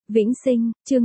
Vĩnh Sinh, chương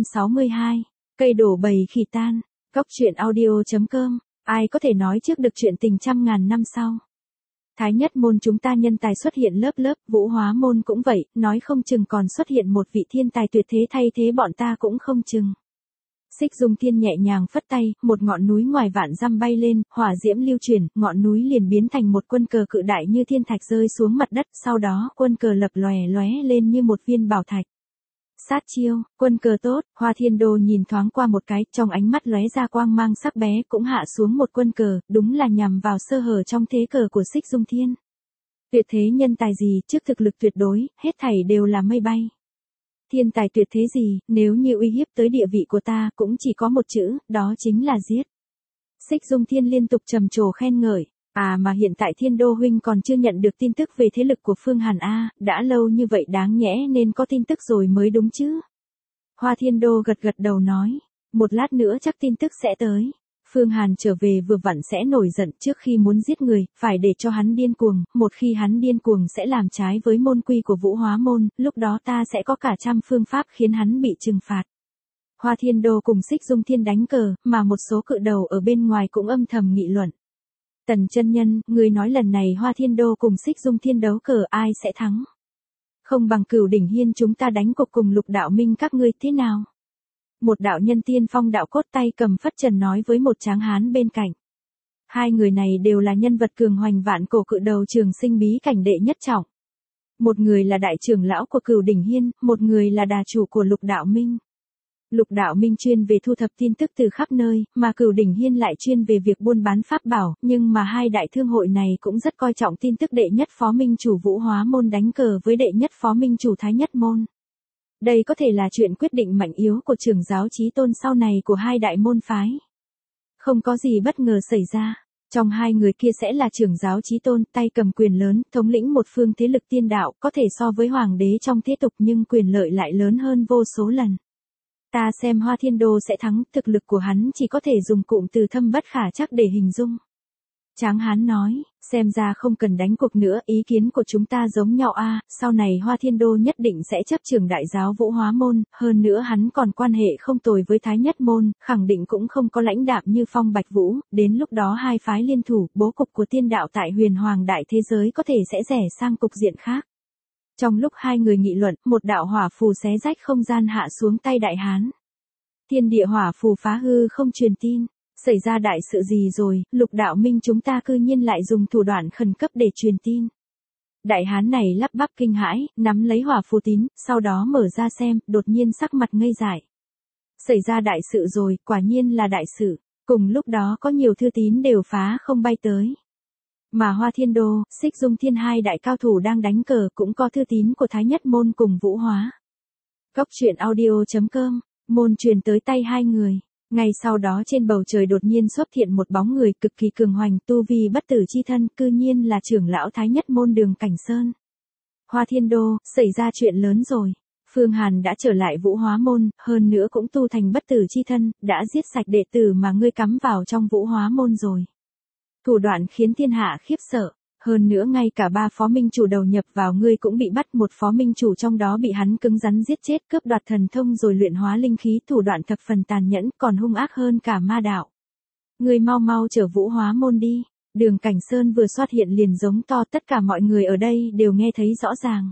562. Cây đổ bầy khỉ tan. Góc truyện audio.com. Ai có thể nói trước được chuyện tình trăm ngàn năm sau. Thái nhất môn chúng ta nhân tài xuất hiện lớp lớp, Vũ Hóa môn cũng vậy, nói không chừng còn xuất hiện một vị thiên tài tuyệt thế thay thế bọn ta cũng không chừng. Xích Dung Thiên nhẹ nhàng phất tay, một ngọn núi ngoài vạn dặm bay lên, hỏa diễm lưu chuyển, ngọn núi liền biến thành một quân cờ cự đại như thiên thạch rơi xuống mặt đất, sau đó quân cờ lập lòe lóe lên như một viên bảo thạch. Sát chiêu, quân cờ tốt, Hoa Thiên Đô nhìn thoáng qua một cái, trong ánh mắt lóe ra quang mang sắc bé cũng hạ xuống một quân cờ, đúng là nhằm vào sơ hở trong thế cờ của Xích Dung Thiên. Tuyệt thế nhân tài gì, trước thực lực tuyệt đối, hết thảy đều là mây bay. Thiên tài tuyệt thế gì, nếu như uy hiếp tới địa vị của ta, cũng chỉ có một chữ, đó chính là giết. Xích Dung Thiên liên tục trầm trồ khen ngợi. À mà hiện tại Thiên Đô huynh còn chưa nhận được tin tức về thế lực của Phương Hàn a, đã lâu như vậy đáng nhẽ nên có tin tức rồi mới đúng chứ. Hoa Thiên Đô gật gật đầu nói, một lát nữa chắc tin tức sẽ tới. Phương Hàn trở về vừa vặn sẽ nổi giận, trước khi muốn giết người, phải để cho hắn điên cuồng, một khi hắn điên cuồng sẽ làm trái với môn quy của Vũ Hóa môn, lúc đó ta sẽ có cả trăm phương pháp khiến hắn bị trừng phạt. Hoa Thiên Đô cùng Xích Dung Thiên đánh cờ, mà một số cự đầu ở bên ngoài cũng âm thầm nghị luận. Tần chân nhân, người nói lần này Hoa Thiên Đô cùng Xích Dung Thiên đấu cờ ai sẽ thắng? Không bằng Cửu Đỉnh Hiên chúng ta đánh cuộc cùng Lục Đạo Minh các ngươi thế nào? Một đạo nhân tiên phong đạo cốt tay cầm phất trần nói với một tráng hán bên cạnh. Hai người này đều là nhân vật cường hoành vạn cổ cự đầu Trường Sinh bí cảnh đệ nhất trọng. Một người là đại trưởng lão của Cửu Đỉnh Hiên, một người là đà chủ của Lục Đạo Minh. Lục Đạo Minh chuyên về thu thập tin tức từ khắp nơi, mà Cửu Đỉnh Hiên lại chuyên về việc buôn bán pháp bảo, nhưng mà hai đại thương hội này cũng rất coi trọng tin tức đệ nhất phó minh chủ Vũ Hóa môn đánh cờ với đệ nhất phó minh chủ Thái Nhất môn. Đây có thể là chuyện quyết định mạnh yếu của trưởng giáo chí tôn sau này của hai đại môn phái. Không có gì bất ngờ xảy ra. Trong hai người kia sẽ là trưởng giáo chí tôn, tay cầm quyền lớn, thống lĩnh một phương thế lực tiên đạo, có thể so với hoàng đế trong thế tục nhưng quyền lợi lại lớn hơn vô số lần. Ta xem Hoa Thiên Đô sẽ thắng, thực lực của hắn chỉ có thể dùng cụm từ thâm bất khả trắc để hình dung. Tráng hán nói, xem ra không cần đánh cuộc nữa, ý kiến của chúng ta giống nhau a, sau này Hoa Thiên Đô nhất định sẽ chấp trưởng đại giáo Vũ Hóa môn, hơn nữa hắn còn quan hệ không tồi với Thái Nhất môn, khẳng định cũng không có lãnh đạm như Phong Bạch Vũ, đến lúc đó hai phái liên thủ, bố cục của tiên đạo tại Huyền Hoàng đại thế giới có thể sẽ rẽ sang cục diện khác. Trong lúc hai người nghị luận, một đạo hỏa phù xé rách không gian hạ xuống tay đại hán. Thiên địa hỏa phù phá hư không truyền tin. Xảy ra đại sự gì rồi, Lục Đạo Minh chúng ta cư nhiên lại dùng thủ đoạn khẩn cấp để truyền tin. Đại hán này lắp bắp kinh hãi, nắm lấy hỏa phù tín, sau đó mở ra xem, đột nhiên sắc mặt ngây dại. Xảy ra đại sự rồi, quả nhiên là đại sự. Cùng lúc đó có nhiều thư tín đều phá không bay tới. Mà Hoa Thiên Đô, Xích Dung Thiên hai đại cao thủ đang đánh cờ cũng có thư tín của Thái Nhất môn cùng Vũ Hóa. Góc truyện audio.com, môn truyền tới tay hai người. Ngay sau đó trên bầu trời đột nhiên xuất hiện một bóng người cực kỳ cường hoành, tu vi bất tử chi thân, cư nhiên là trưởng lão Thái Nhất môn Đường Cảnh Sơn. Hoa Thiên Đô, xảy ra chuyện lớn rồi. Phương Hàn đã trở lại Vũ Hóa môn, hơn nữa cũng tu thành bất tử chi thân, đã giết sạch đệ tử mà ngươi cắm vào trong Vũ Hóa môn rồi. Thủ đoạn khiến thiên hạ khiếp sợ. Hơn nữa ngay cả ba phó minh chủ đầu nhập vào ngươi cũng bị bắt, một phó minh chủ trong đó bị hắn cứng rắn giết chết, cướp đoạt thần thông rồi luyện hóa linh khí, thủ đoạn thập phần tàn nhẫn, còn hung ác hơn cả ma đạo. Ngươi mau mau trở Vũ Hóa môn đi. Đường Cảnh Sơn vừa xuất hiện liền giống to, tất cả mọi người ở đây đều nghe thấy rõ ràng.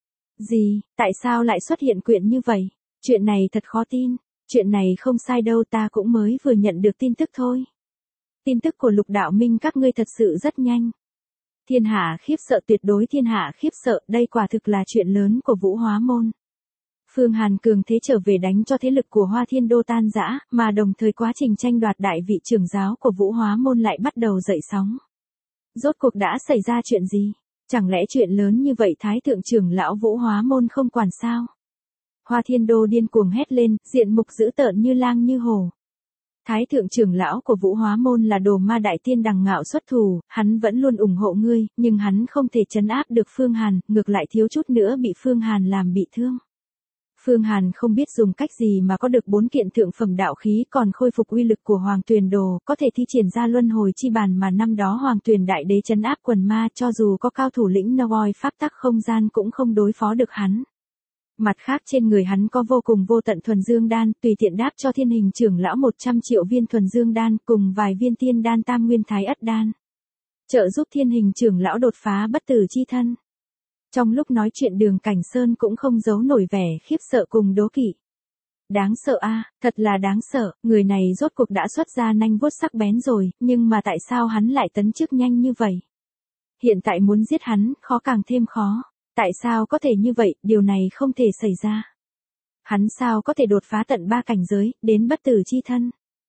Gì, tại sao lại xuất hiện chuyện như vậy? Chuyện này thật khó tin. Chuyện này không sai đâu, ta cũng mới vừa nhận được tin tức thôi. Tin tức của Lục Đạo Minh các ngươi thật sự rất nhanh. Thiên hạ khiếp sợ, tuyệt đối thiên hạ khiếp sợ, đây quả thực là chuyện lớn của Vũ Hóa môn. Phương Hàn cường thế trở về đánh cho thế lực của Hoa Thiên Đô tan rã, mà đồng thời quá trình tranh đoạt đại vị trưởng giáo của Vũ Hóa môn lại bắt đầu dậy sóng. Rốt cuộc đã xảy ra chuyện gì? Chẳng lẽ chuyện lớn như vậy Thái thượng trưởng lão Vũ Hóa môn không quản sao? Hoa Thiên Đô điên cuồng hét lên, diện mục dữ tợn như lang như hổ. Thái thượng trưởng lão của Vũ Hóa môn là Đồ Ma đại tiên đằng ngạo xuất thủ, hắn vẫn luôn ủng hộ ngươi, nhưng hắn không thể trấn áp được Phương Hàn, ngược lại thiếu chút nữa bị Phương Hàn làm bị thương. Phương Hàn không biết dùng cách gì mà có được 4 kiện thượng phẩm đạo khí, còn khôi phục uy lực của Hoàng Tuyền Đồ, có thể thi triển ra luân hồi chi bàn mà năm đó Hoàng Tuyền đại đế trấn áp quần ma, cho dù có cao thủ lĩnh Nowoi pháp tắc không gian cũng không đối phó được hắn. Mặt khác trên người hắn có vô cùng vô tận thuần dương đan, tùy tiện đáp cho thiên hình trưởng lão 100 triệu viên thuần dương đan cùng vài viên tiên đan tam nguyên thái ất đan. Trợ giúp thiên hình trưởng lão đột phá bất tử chi thân. Trong lúc nói chuyện Đường Cảnh Sơn cũng không giấu nổi vẻ khiếp sợ cùng đố kỵ. Đáng sợ a, thật là đáng sợ, người này rốt cuộc đã xuất ra nanh vuốt sắc bén rồi, nhưng mà tại sao hắn lại tấn chức nhanh như vậy? Hiện tại muốn giết hắn, khó càng thêm khó. Tại sao có thể như vậy, điều này không thể xảy ra. Hắn sao có thể đột phá tận 3 cảnh giới, đến bất tử chi thân?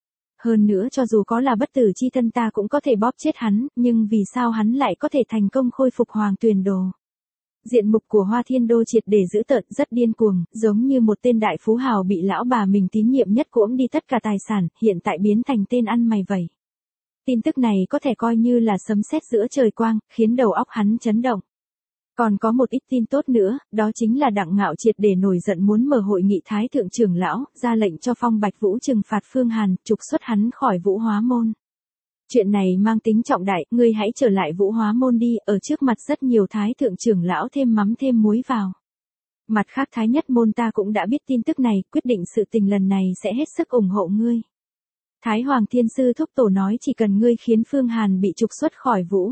Hơn nữa cho dù có là bất tử chi thân ta cũng có thể bóp chết hắn, nhưng vì sao hắn lại có thể thành công khôi phục Hoàng Tuyền Đồ? Diện mục của Hoa Thiên Đô triệt để dữ tợn, rất điên cuồng, giống như một tên đại phú hào bị lão bà mình tín nhiệm nhất cuỗm đi tất cả tài sản, hiện tại biến thành tên ăn mày vậy. Tin tức này có thể coi như là sấm sét giữa trời quang, khiến đầu óc hắn chấn động. Còn có một ít tin tốt nữa, đó chính là Đặng Ngạo triệt để nổi giận muốn mở hội nghị Thái Thượng trưởng lão, ra lệnh cho Phong Bạch Vũ trừng phạt Phương Hàn, trục xuất hắn khỏi Vũ Hóa Môn. Chuyện này mang tính trọng đại, ngươi hãy trở lại Vũ Hóa Môn đi, ở trước mặt rất nhiều Thái Thượng trưởng lão thêm mắm thêm muối vào. Mặt khác Thái Nhất Môn ta cũng đã biết tin tức này, quyết định sự tình lần này sẽ hết sức ủng hộ ngươi. Thái Hoàng Thiên Sư Thúc Tổ nói chỉ cần ngươi khiến Phương Hàn bị trục xuất khỏi Vũ.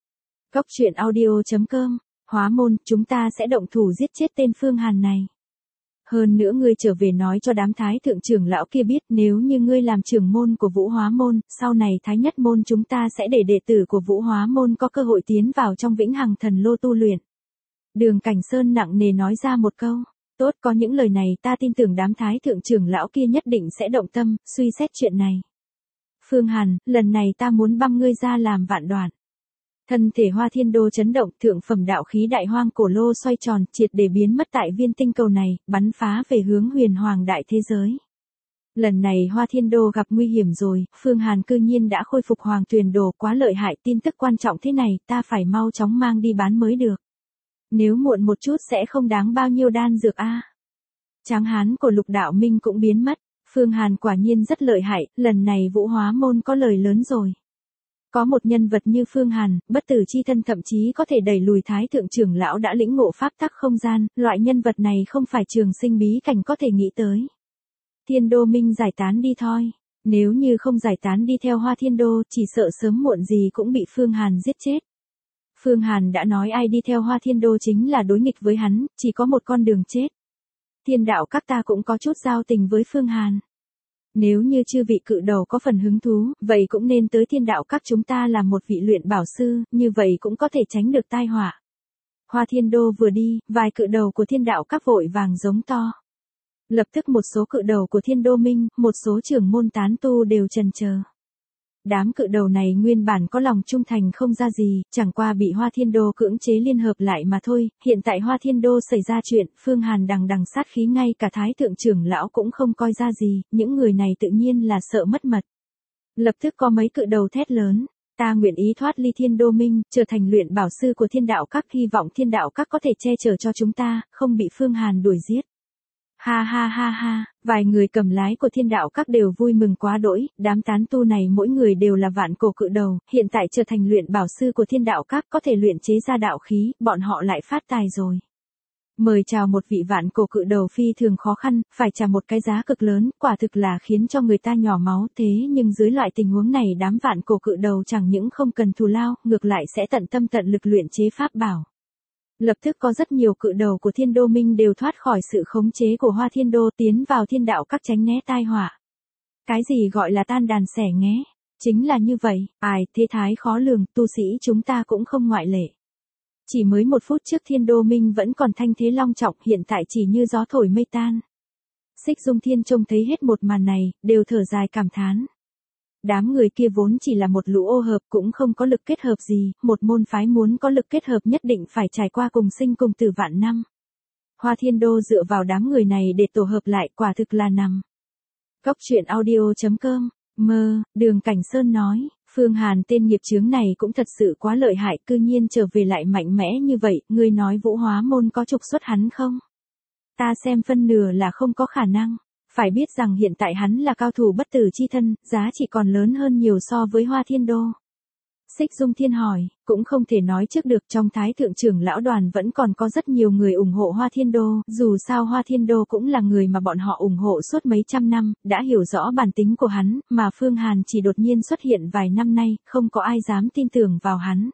Cốc truyện audio.com, Hóa Môn, chúng ta sẽ động thủ giết chết tên Phương Hàn này. Hơn nữa ngươi trở về nói cho đám Thái Thượng trưởng lão kia biết nếu như ngươi làm trưởng môn của Vũ Hóa Môn, sau này Thái Nhất Môn chúng ta sẽ để đệ tử của Vũ Hóa Môn có cơ hội tiến vào trong Vĩnh Hằng Thần Lô tu luyện. Đường Cảnh Sơn nặng nề nói ra một câu. Tốt, có những lời này ta tin tưởng đám Thái Thượng trưởng lão kia nhất định sẽ động tâm, suy xét chuyện này. Phương Hàn, lần này ta muốn băm ngươi ra làm vạn đoạn. Thân thể Hoa Thiên Đô chấn động, thượng phẩm đạo khí đại hoang cổ lô xoay tròn, triệt để biến mất tại viên tinh cầu này, bắn phá về hướng huyền hoàng đại thế giới. Lần này Hoa Thiên Đô gặp nguy hiểm rồi, Phương Hàn cư nhiên đã khôi phục Hoàng Tuyền Đồ, quá lợi hại, tin tức quan trọng thế này, ta phải mau chóng mang đi bán mới được. Nếu muộn một chút sẽ không đáng bao nhiêu đan dược a. Tráng hán của Lục Đạo Minh cũng biến mất, Phương Hàn quả nhiên rất lợi hại, lần này Vũ Hóa Môn có lời lớn rồi. Có một nhân vật như Phương Hàn, bất tử chi thân thậm chí có thể đẩy lùi Thái Thượng trưởng lão đã lĩnh ngộ pháp tắc không gian, loại nhân vật này không phải Trường Sinh bí cảnh có thể nghĩ tới. Thiên Đô Minh giải tán đi thôi, nếu như không giải tán đi theo Hoa Thiên Đô, chỉ sợ sớm muộn gì cũng bị Phương Hàn giết chết. Phương Hàn đã nói ai đi theo Hoa Thiên Đô chính là đối nghịch với hắn, chỉ có một con đường chết. Thiên đạo các ta cũng có chút giao tình với Phương Hàn. Nếu như chư vị cự đầu có phần hứng thú, vậy cũng nên tới thiên đạo các chúng ta làm một vị luyện bảo sư, như vậy cũng có thể tránh được tai họa. Hoa Thiên Đô vừa đi, vài cự đầu của thiên đạo các vội vàng giống to. Lập tức một số cự đầu của Thiên Đô Minh, một số trưởng môn tán tu đều chần chờ. Đám cự đầu này nguyên bản có lòng trung thành không ra gì, chẳng qua bị Hoa Thiên Đô cưỡng chế liên hợp lại mà thôi, hiện tại Hoa Thiên Đô xảy ra chuyện, Phương Hàn đằng đằng sát khí ngay cả Thái Thượng trưởng lão cũng không coi ra gì, những người này tự nhiên là sợ mất mật. Lập tức có mấy cự đầu thét lớn, ta nguyện ý thoát ly Thiên Đô Minh, trở thành luyện bảo sư của thiên đạo các, hy vọng thiên đạo các có thể che chở cho chúng ta, không bị Phương Hàn đuổi giết. Ha ha ha ha, vài người cầm lái của thiên đạo các đều vui mừng quá đỗi, đám tán tu này mỗi người đều là vạn cổ cự đầu, hiện tại trở thành luyện bảo sư của thiên đạo các có thể luyện chế ra đạo khí, bọn họ lại phát tài rồi. Mời chào một vị vạn cổ cự đầu phi thường khó khăn, phải trả một cái giá cực lớn, quả thực là khiến cho người ta nhỏ máu, thế nhưng dưới loại tình huống này đám vạn cổ cự đầu chẳng những không cần thù lao, ngược lại sẽ tận tâm tận lực luyện chế pháp bảo. Lập tức có rất nhiều cự đầu của Thiên Đô Minh đều thoát khỏi sự khống chế của Hoa Thiên Đô tiến vào thiên đạo các tránh né tai họa. Cái gì gọi là tan đàn xẻ nghé? Chính là như vậy, thế thái khó lường, tu sĩ chúng ta cũng không ngoại lệ. Chỉ mới một phút trước Thiên Đô Minh vẫn còn thanh thế long trọng, hiện tại chỉ như gió thổi mây tan. Xích Dung Thiên trông thấy hết một màn này, đều thở dài cảm thán. Đám người kia vốn chỉ là một lũ ô hợp cũng không có lực kết hợp gì, một môn phái muốn có lực kết hợp nhất định phải trải qua cùng sinh cùng tử vạn năm. Hoa Thiên Đô dựa vào đám người này để tổ hợp lại quả thực là nằm. Cốc truyện audio.com, Đường Cảnh Sơn nói, Phương Hàn tên nghiệp chướng này cũng thật sự quá lợi hại, cư nhiên trở về lại mạnh mẽ như vậy, ngươi nói Vũ Hóa Môn có trục xuất hắn không? Ta xem phân nửa là không có khả năng. Phải biết rằng hiện tại hắn là cao thủ bất tử chi thân, giá trị còn lớn hơn nhiều so với Hoa Thiên Đô. Xích Dung Thiên hỏi, cũng không thể nói trước được, trong Thái Thượng trưởng lão đoàn vẫn còn có rất nhiều người ủng hộ Hoa Thiên Đô, dù sao Hoa Thiên Đô cũng là người mà bọn họ ủng hộ suốt mấy trăm năm, đã hiểu rõ bản tính của hắn, mà Phương Hàn chỉ đột nhiên xuất hiện vài năm nay, không có ai dám tin tưởng vào hắn.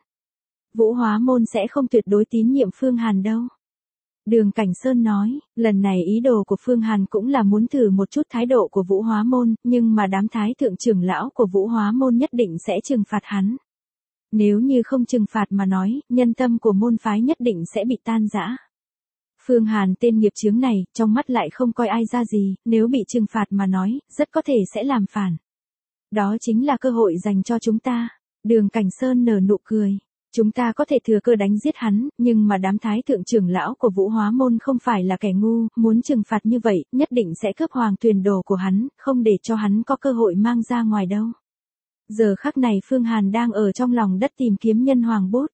Vũ Hóa Môn sẽ không tuyệt đối tín nhiệm Phương Hàn đâu. Đường Cảnh Sơn nói, lần này ý đồ của Phương Hàn cũng là muốn thử một chút thái độ của Vũ Hóa Môn, nhưng mà đám Thái Thượng trưởng lão của Vũ Hóa Môn nhất định sẽ trừng phạt hắn. Nếu như không trừng phạt mà nói, nhân tâm của môn phái nhất định sẽ bị tan rã. Phương Hàn tên nghiệp chướng này, trong mắt lại không coi ai ra gì, nếu bị trừng phạt mà nói, rất có thể sẽ làm phản. Đó chính là cơ hội dành cho chúng ta. Đường Cảnh Sơn nở nụ cười. Chúng ta có thể thừa cơ đánh giết hắn, nhưng mà đám Thái Thượng trưởng lão của Vũ Hóa Môn không phải là kẻ ngu, muốn trừng phạt như vậy, nhất định sẽ cướp hoàng tuyền đồ của hắn, không để cho hắn có cơ hội mang ra ngoài đâu. Giờ khắc này Phương Hàn đang ở trong lòng đất tìm kiếm nhân hoàng bút.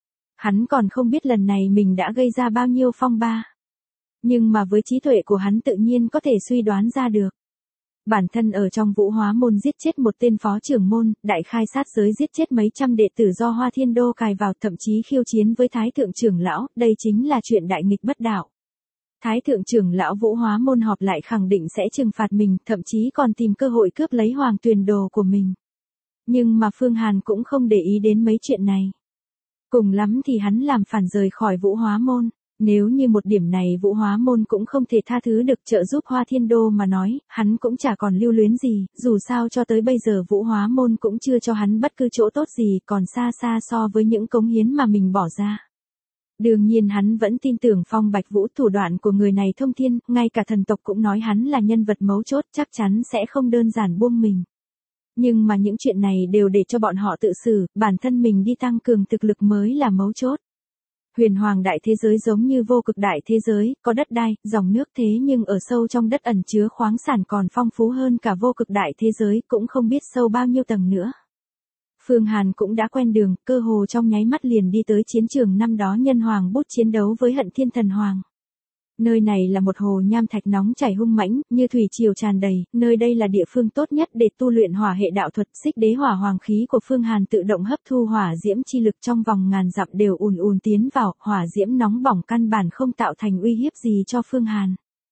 Hắn còn không biết lần này mình đã gây ra bao nhiêu phong ba. Nhưng mà với trí tuệ của hắn tự nhiên có thể suy đoán ra được. Bản thân ở trong Vũ Hóa Môn giết chết một tên phó trưởng môn, đại khai sát giới giết chết mấy trăm đệ tử do Hoa Thiên Đô cài vào, thậm chí khiêu chiến với Thái Thượng trưởng lão, đây chính là chuyện đại nghịch bất đạo. Thái Thượng trưởng lão Vũ Hóa Môn họp lại khẳng định sẽ trừng phạt mình, thậm chí còn tìm cơ hội cướp lấy hoàng tuyền đồ của mình. Nhưng mà Phương Hàn cũng không để ý đến mấy chuyện này. Cùng lắm thì hắn làm phản rời khỏi Vũ Hóa Môn. Nếu như một điểm này Vũ Hóa Môn cũng không thể tha thứ được trợ giúp Hoa Thiên Đô mà nói, hắn cũng chả còn lưu luyến gì, dù sao cho tới bây giờ Vũ Hóa Môn cũng chưa cho hắn bất cứ chỗ tốt gì, còn xa xa so với những cống hiến mà mình bỏ ra. Đương nhiên hắn vẫn tin tưởng Phong Bạch Vũ, thủ đoạn của người này thông thiên, ngay cả thần tộc cũng nói hắn là nhân vật mấu chốt, chắc chắn sẽ không đơn giản buông mình. Nhưng mà những chuyện này đều để cho bọn họ tự xử, bản thân mình đi tăng cường thực lực mới là mấu chốt. Huyền hoàng đại thế giới giống như vô cực đại thế giới, có đất đai, dòng nước, thế nhưng ở sâu trong đất ẩn chứa khoáng sản còn phong phú hơn cả vô cực đại thế giới, cũng không biết sâu bao nhiêu tầng nữa. Phương Hàn cũng đã quen đường, cơ hồ trong nháy mắt liền đi tới chiến trường năm đó nhân hoàng bút chiến đấu với Hận Thiên Thần Hoàng. Nơi này là một hồ nham thạch nóng chảy hung mãnh, như thủy triều tràn đầy, nơi đây là địa phương tốt nhất để tu luyện hỏa hệ đạo thuật. Xích đế hỏa hoàng khí của Phương Hàn tự động hấp thu hỏa diễm chi lực trong vòng ngàn dặm đều ùn ùn tiến vào, hỏa diễm nóng bỏng căn bản không tạo thành uy hiếp gì cho Phương Hàn.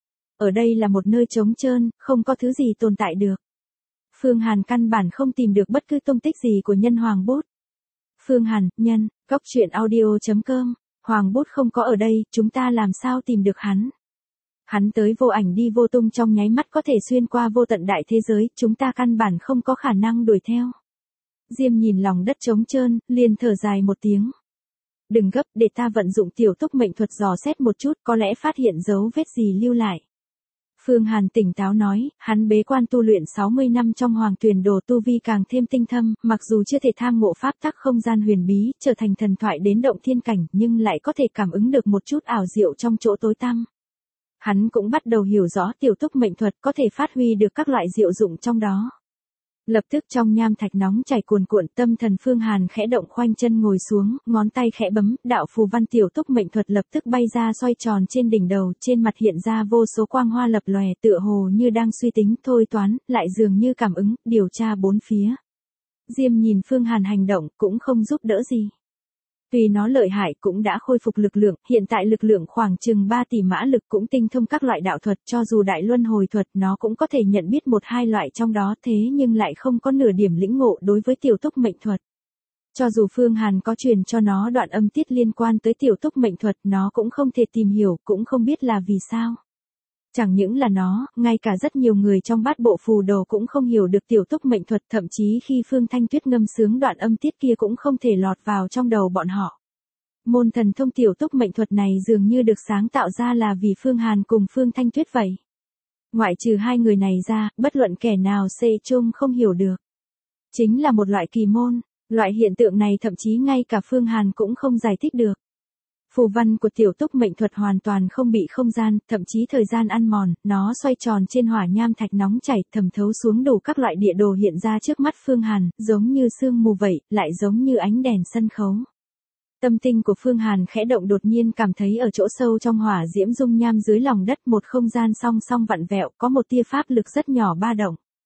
Ở đây là một nơi trống trơn, không có thứ gì tồn tại được. Phương Hàn căn bản không tìm được bất cứ tông tích gì của nhân hoàng bút. Phương Hàn, nhân, goctruyện.audio.com. Hoàng bút không có ở đây, chúng ta làm sao tìm được hắn? Hắn tới vô ảnh đi vô tung trong nháy mắt có thể xuyên qua vô tận đại thế giới, chúng ta căn bản không có khả năng đuổi theo. Diêm nhìn lòng đất trống trơn, liền thở dài một tiếng. Đừng gấp, để ta vận dụng tiểu túc mệnh thuật dò xét một chút, có lẽ phát hiện dấu vết gì lưu lại. Phương Hàn tỉnh táo nói, hắn bế quan tu luyện 60 năm trong hoàng tuyền đồ, tu vi càng thêm tinh thâm, mặc dù chưa thể tham ngộ pháp tắc không gian huyền bí, trở thành thần thoại đến động thiên cảnh, nhưng lại có thể cảm ứng được một chút ảo diệu trong chỗ tối tăm. Hắn cũng bắt đầu hiểu rõ tiểu túc mệnh thuật có thể phát huy được các loại diệu dụng trong đó. Lập tức trong nham thạch nóng chảy cuồn cuộn, tâm thần Phương Hàn khẽ động, khoanh chân ngồi xuống, ngón tay khẽ bấm, đạo phù văn tiểu túc mệnh thuật lập tức bay ra xoay tròn trên đỉnh đầu, trên mặt hiện ra vô số quang hoa lập lòe, tựa hồ như đang suy tính, thôi toán, lại dường như cảm ứng, điều tra bốn phía. Diêm nhìn Phương Hàn hành động, cũng không giúp đỡ gì. Tuy nó lợi hại cũng đã khôi phục lực lượng, hiện tại lực lượng khoảng chừng 3 tỷ mã lực, cũng tinh thông các loại đạo thuật, cho dù đại luân hồi thuật nó cũng có thể nhận biết một hai loại trong đó, thế nhưng lại không có nửa điểm lĩnh ngộ đối với tiểu túc mệnh thuật. Cho dù Phương Hàn có truyền cho nó đoạn âm tiết liên quan tới tiểu túc mệnh thuật, nó cũng không thể tìm hiểu, cũng không biết là vì sao. Chẳng những là nó, ngay cả rất nhiều người trong bát bộ phù đồ cũng không hiểu được tiểu túc mệnh thuật, thậm chí khi Phương Thanh Tuyết ngâm sướng đoạn âm tiết kia cũng không thể lọt vào trong đầu bọn họ. Môn thần thông tiểu túc mệnh thuật này dường như được sáng tạo ra là vì Phương Hàn cùng Phương Thanh Tuyết vậy. Ngoại trừ hai người này ra, bất luận kẻ nào chung không hiểu được. Chính là một loại kỳ môn, loại hiện tượng này thậm chí ngay cả Phương Hàn cũng không giải thích được. Phù văn của tiểu túc mệnh thuật hoàn toàn không bị không gian, thậm chí thời gian ăn mòn, nó xoay tròn trên hỏa nham thạch nóng chảy, thẩm thấu xuống đủ các loại địa đồ hiện ra trước mắt Phương Hàn, giống như sương mù vậy, lại giống như ánh đèn sân khấu. Tâm tinh của Phương Hàn khẽ động, đột nhiên cảm thấy ở chỗ sâu trong hỏa diễm dung nham dưới lòng đất một không gian song song vặn vẹo, có một tia pháp lực rất nhỏ ba động.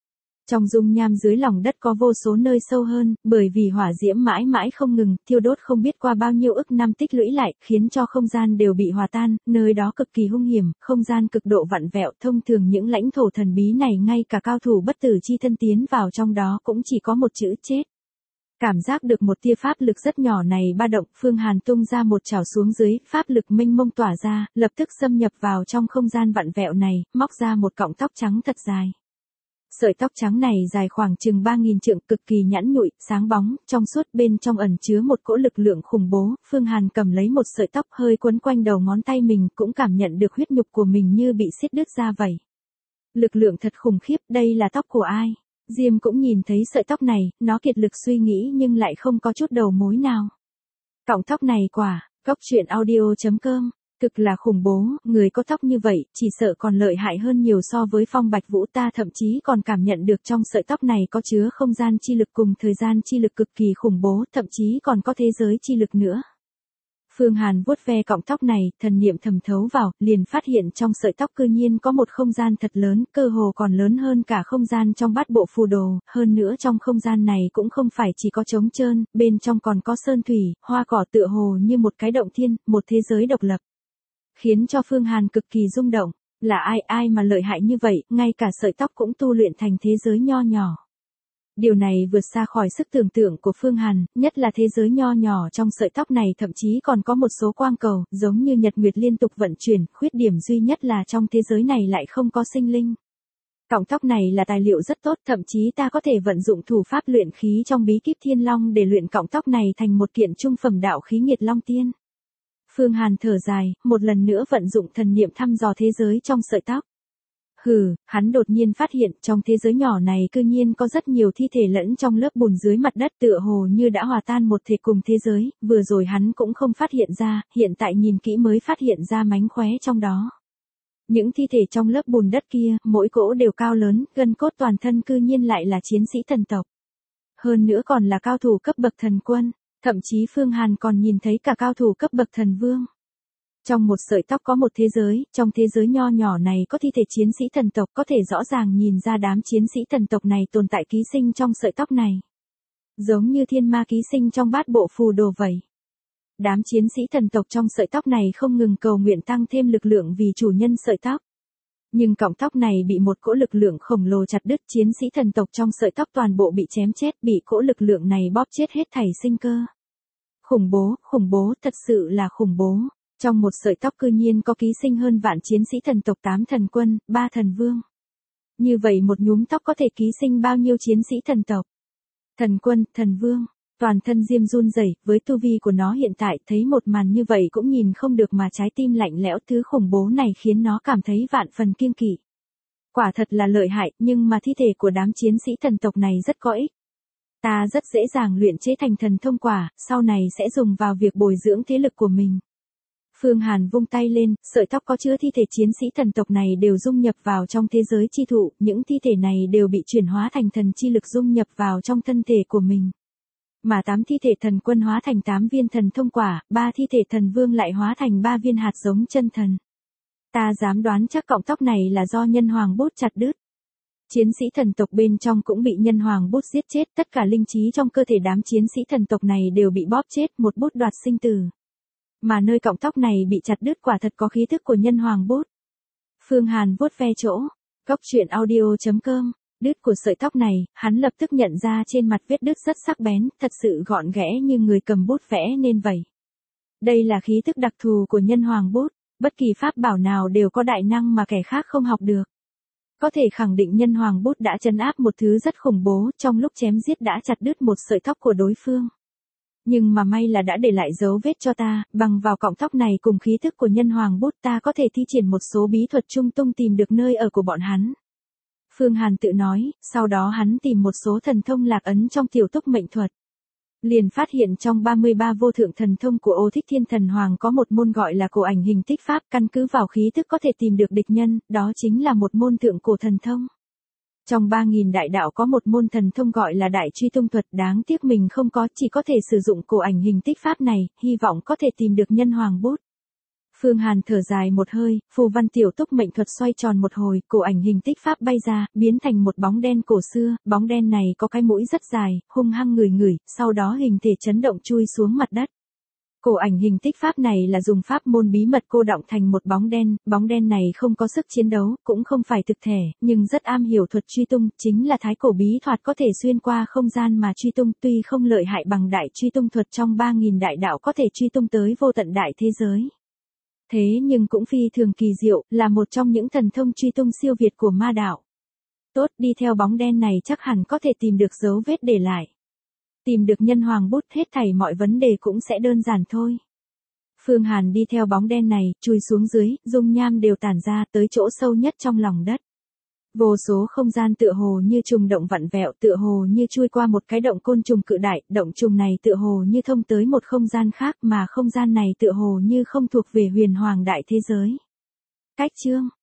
Trong dung nham dưới lòng đất có vô số nơi sâu hơn, bởi vì hỏa diễm mãi mãi không ngừng, thiêu đốt không biết qua bao nhiêu ức năm tích lũy lại, khiến cho không gian đều bị hòa tan, nơi đó cực kỳ hung hiểm, không gian cực độ vặn vẹo, thông thường những lãnh thổ thần bí này ngay cả cao thủ bất tử chi thân tiến vào trong đó cũng chỉ có một chữ chết. Cảm giác được một tia pháp lực rất nhỏ này ba động, Phương Hàn tung ra một chảo xuống dưới, pháp lực mênh mông tỏa ra, lập tức xâm nhập vào trong không gian vặn vẹo này, móc ra một cọng tóc trắng thật dài. Sợi tóc trắng này dài khoảng chừng 3.000 trượng, cực kỳ nhẵn nhụi, sáng bóng, trong suốt, bên trong ẩn chứa một cỗ lực lượng khủng bố. Phương Hàn cầm lấy một sợi tóc hơi quấn quanh đầu ngón tay mình, cũng cảm nhận được huyết nhục của mình như bị xiết đứt ra vậy. Lực lượng thật khủng khiếp, đây là tóc của ai? Diêm cũng nhìn thấy sợi tóc này, nó kiệt lực suy nghĩ nhưng lại không có chút đầu mối nào. Cọng tóc này quả, Cốc Truyện Audio.com, cực là khủng bố, người có tóc như vậy, chỉ sợ còn lợi hại hơn nhiều so với Phong Bạch Vũ, ta thậm chí còn cảm nhận được trong sợi tóc này có chứa không gian chi lực cùng thời gian chi lực cực kỳ khủng bố, thậm chí còn có thế giới chi lực nữa. Phương Hàn vuốt ve cọng tóc này, thần niệm thầm thấu vào, liền phát hiện trong sợi tóc cư nhiên có một không gian thật lớn, cơ hồ còn lớn hơn cả không gian trong bát bộ phù đồ, hơn nữa trong không gian này cũng không phải chỉ có trống trơn, bên trong còn có sơn thủy, hoa cỏ, tựa hồ như một cái động thiên, một thế giới độc lập. Khiến cho Phương Hàn cực kỳ rung động, là ai mà lợi hại như vậy, ngay cả sợi tóc cũng tu luyện thành thế giới nho nhỏ. Điều này vượt xa khỏi sức tưởng tượng của Phương Hàn, nhất là thế giới nho nhỏ trong sợi tóc này thậm chí còn có một số quang cầu, giống như nhật nguyệt liên tục vận chuyển, khuyết điểm duy nhất là trong thế giới này lại không có sinh linh. Cọng tóc này là tài liệu rất tốt, thậm chí ta có thể vận dụng thủ pháp luyện khí trong bí kíp Thiên Long để luyện cọng tóc này thành một kiện trung phẩm đạo khí Nghiệt Long Tiên. Phương Hàn thở dài, một lần nữa vận dụng thần niệm thăm dò thế giới trong sợi tóc. Hắn đột nhiên phát hiện trong thế giới nhỏ này cư nhiên có rất nhiều thi thể lẫn trong lớp bùn dưới mặt đất, tựa hồ như đã hòa tan một thể cùng thế giới, vừa rồi hắn cũng không phát hiện ra, hiện tại nhìn kỹ mới phát hiện ra mánh khóe trong đó. Những thi thể trong lớp bùn đất kia, mỗi cỗ đều cao lớn, gân cốt toàn thân cư nhiên lại là chiến sĩ thần tộc. Hơn nữa còn là cao thủ cấp bậc thần quân, thậm chí Phương Hàn còn nhìn thấy cả cao thủ cấp bậc thần vương. Trong một sợi tóc có một thế giới, trong thế giới nho nhỏ này có thi thể chiến sĩ thần tộc, có thể rõ ràng nhìn ra đám chiến sĩ thần tộc này tồn tại ký sinh trong sợi tóc này. Giống như thiên ma ký sinh trong bát bộ phù đồ vậy. Đám chiến sĩ thần tộc trong sợi tóc này không ngừng cầu nguyện tăng thêm lực lượng vì chủ nhân sợi tóc. Nhưng cọng tóc này bị một cỗ lực lượng khổng lồ chặt đứt, chiến sĩ thần tộc trong sợi tóc toàn bộ bị chém chết, bị cỗ lực lượng này bóp chết hết thảy sinh cơ. Khủng bố, thật sự là khủng bố. Trong một sợi tóc cư nhiên có ký sinh hơn vạn chiến sĩ thần tộc, 8 thần quân, 3 thần vương. Như vậy một nhúm tóc có thể ký sinh bao nhiêu chiến sĩ thần tộc? Thần quân, thần vương, toàn thân Diêm run rẩy, với tu vi của nó hiện tại thấy một màn như vậy cũng nhìn không được mà trái tim lạnh lẽo, thứ khủng bố này khiến nó cảm thấy vạn phần kiêng kỵ. Quả thật là lợi hại, nhưng mà thi thể của đám chiến sĩ thần tộc này rất có ích. Ta rất dễ dàng luyện chế thành thần thông quả, sau này sẽ dùng vào việc bồi dưỡng thế lực của mình. Phương Hàn vung tay lên, sợi tóc có chứa thi thể chiến sĩ thần tộc này đều dung nhập vào trong thế giới chi thụ, những thi thể này đều bị chuyển hóa thành thần chi lực dung nhập vào trong thân thể của mình. Mà 8 thi thể thần quân hóa thành 8 viên thần thông quả, 3 thi thể thần vương lại hóa thành 3 viên hạt giống chân thần. Ta dám đoán chắc cọng tóc này là do nhân hoàng bút chặt đứt. Chiến sĩ thần tộc bên trong cũng bị nhân hoàng bút giết chết, tất cả linh trí trong cơ thể đám chiến sĩ thần tộc này đều bị bóp chết, một bút đoạt sinh tử. Mà nơi cọng tóc này bị chặt đứt quả thật có khí thức của nhân hoàng bút. Phương Hàn vuốt ve chỗ, Cốc Truyện Audio.com, đứt của sợi tóc này, hắn lập tức nhận ra trên mặt vết đứt rất sắc bén, thật sự gọn ghẽ như người cầm bút vẽ nên vậy. Đây là khí thức đặc thù của nhân hoàng bút, bất kỳ pháp bảo nào đều có đại năng mà kẻ khác không học được. Có thể khẳng định nhân hoàng bút đã trấn áp một thứ rất khủng bố, trong lúc chém giết đã chặt đứt một sợi tóc của đối phương. Nhưng mà may là đã để lại dấu vết cho ta, bằng vào cọng tóc này cùng khí thức của nhân hoàng bút ta có thể thi triển một số bí thuật trung tung tìm được nơi ở của bọn hắn. Phương Hàn tự nói, sau đó hắn tìm một số thần thông lạc ấn trong tiểu túc mệnh thuật. Liền phát hiện trong 33 vô thượng thần thông của Ô Thích Thiên Thần Hoàng có một môn gọi là cổ ảnh hình tích pháp, căn cứ vào khí thức có thể tìm được địch nhân, đó chính là một môn thượng cổ thần thông. Trong 3.000 đại đạo có một môn thần thông gọi là đại truy tung thuật, đáng tiếc mình không có, chỉ có thể sử dụng cổ ảnh hình tích pháp này, hy vọng có thể tìm được nhân hoàng bút. Phương Hàn thở dài một hơi, phù văn tiểu túc mệnh thuật xoay tròn một hồi, cổ ảnh hình tích pháp bay ra, biến thành một bóng đen cổ xưa, bóng đen này có cái mũi rất dài, hung hăng ngửi ngửi, sau đó hình thể chấn động chui xuống mặt đất. Cổ ảnh hình tích pháp này là dùng pháp môn bí mật cô đọng thành một bóng đen này không có sức chiến đấu, cũng không phải thực thể, nhưng rất am hiểu thuật truy tung, chính là thái cổ bí thuật có thể xuyên qua không gian mà truy tung, tuy không lợi hại bằng đại truy tung thuật trong 3.000 đại đạo có thể truy tung tới vô tận đại thế giới. Thế nhưng cũng phi thường kỳ diệu, là một trong những thần thông truy tung siêu việt của ma đạo. Tốt, đi theo bóng đen này chắc hẳn có thể tìm được dấu vết để lại. Tìm được nhân hoàng bút, hết thảy mọi vấn đề cũng sẽ đơn giản thôi. Phương Hàn đi theo bóng đen này, chui xuống dưới, dung nham đều tản ra tới chỗ sâu nhất trong lòng đất. Vô số không gian tựa hồ như trùng động vặn vẹo, tựa hồ như chui qua một cái động côn trùng cự đại, động trùng này tựa hồ như thông tới một không gian khác mà không gian này tựa hồ như không thuộc về huyền hoàng đại thế giới. Cách chương